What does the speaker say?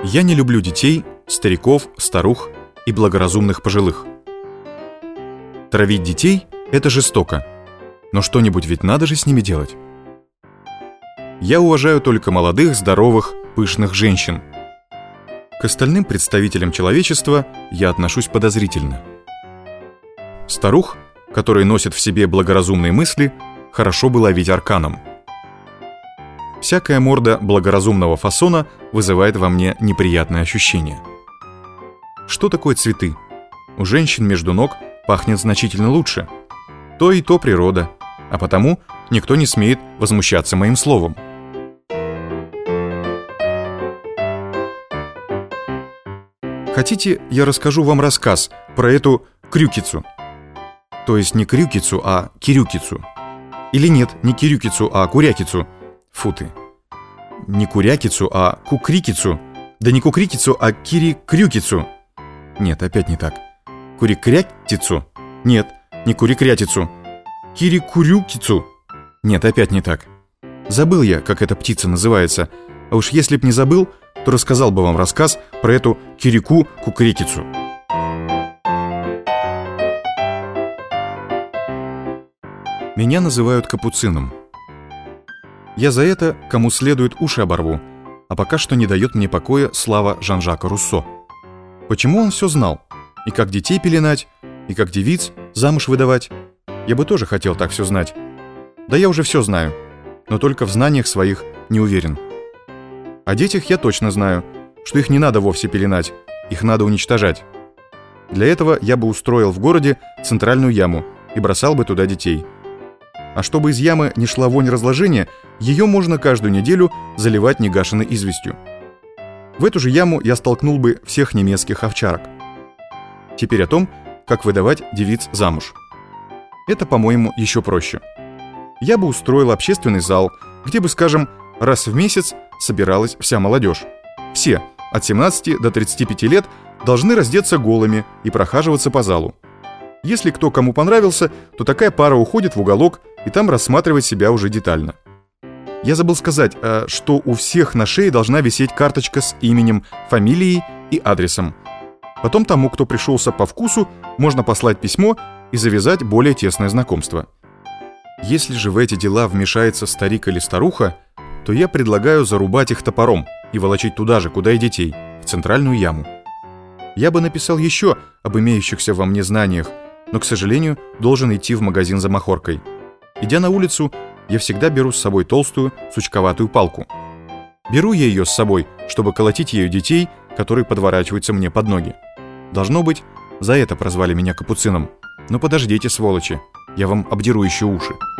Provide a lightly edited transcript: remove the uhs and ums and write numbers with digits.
Я не люблю детей, стариков, старух и благоразумных пожилых. Травить детей – это жестоко, но что-нибудь ведь надо же с ними делать. Я уважаю только молодых, здоровых, пышных женщин. К остальным представителям человечества я отношусь подозрительно. Старух, которые носят в себе благоразумные мысли, хорошо бы ловить арканом. Всякая морда благоразумного фасона вызывает во мне неприятные ощущения. Что такое цветы? У женщин между ног пахнет значительно лучше. То и то природа, а потому никто не смеет возмущаться моим словом. Хотите, я расскажу вам рассказ про эту крюкицу? То есть не крюкицу, а кирюкицу. Или нет, не кирюкицу, а курякицу. Фу ты. Не курякицу, а кукрикицу. Да не кукрикицу, а кирикрюкицу. Нет, опять не так. Курикрятицу. Нет, не курикрятицу. Кирикурюкицу. Нет, опять не так. Забыл я, как эта птица называется. А уж если б не забыл, то рассказал бы вам рассказ про эту кирику-кукрикицу. Меня называют капуцином. Я за это, кому следует, уши оборву, а пока что не дает мне покоя слава Жан-Жака Руссо. Почему он все знал? И как детей пеленать, и как девиц замуж выдавать? Я бы тоже хотел так все знать. Да я уже все знаю, но только в знаниях своих не уверен. О детях я точно знаю, что их не надо вовсе пеленать, их надо уничтожать. Для этого я бы устроил в городе центральную яму и бросал бы туда детей. А чтобы из ямы не шла вонь разложения, ее можно каждую неделю заливать негашенной известью. В эту же яму я столкнул бы всех немецких овчарок. Теперь о том, как выдавать девиц замуж. Это, по-моему, еще проще. Я бы устроил общественный зал, где бы, скажем, раз в месяц собиралась вся молодежь. Все, от 17 до 35 лет, должны раздеться голыми и прохаживаться по залу. Если кто кому понравился, то такая пара уходит в уголок и там рассматривает себя уже детально. Я забыл сказать, что у всех на шее должна висеть карточка с именем, фамилией и адресом. Потом тому, кто пришелся по вкусу, можно послать письмо и завязать более тесное знакомство. Если же в эти дела вмешается старик или старуха, то я предлагаю зарубать их топором и волочить туда же, куда и детей, в центральную яму. Я бы написал еще об имеющихся во мне знаниях, но, к сожалению, должен идти в магазин за махоркой. Идя на улицу, я всегда беру с собой толстую, сучковатую палку. Беру я ее с собой, чтобы колотить ею детей, которые подворачиваются мне под ноги. Должно быть, за это прозвали меня капуцином. Но подождите, сволочи, я вам обдеру еще уши.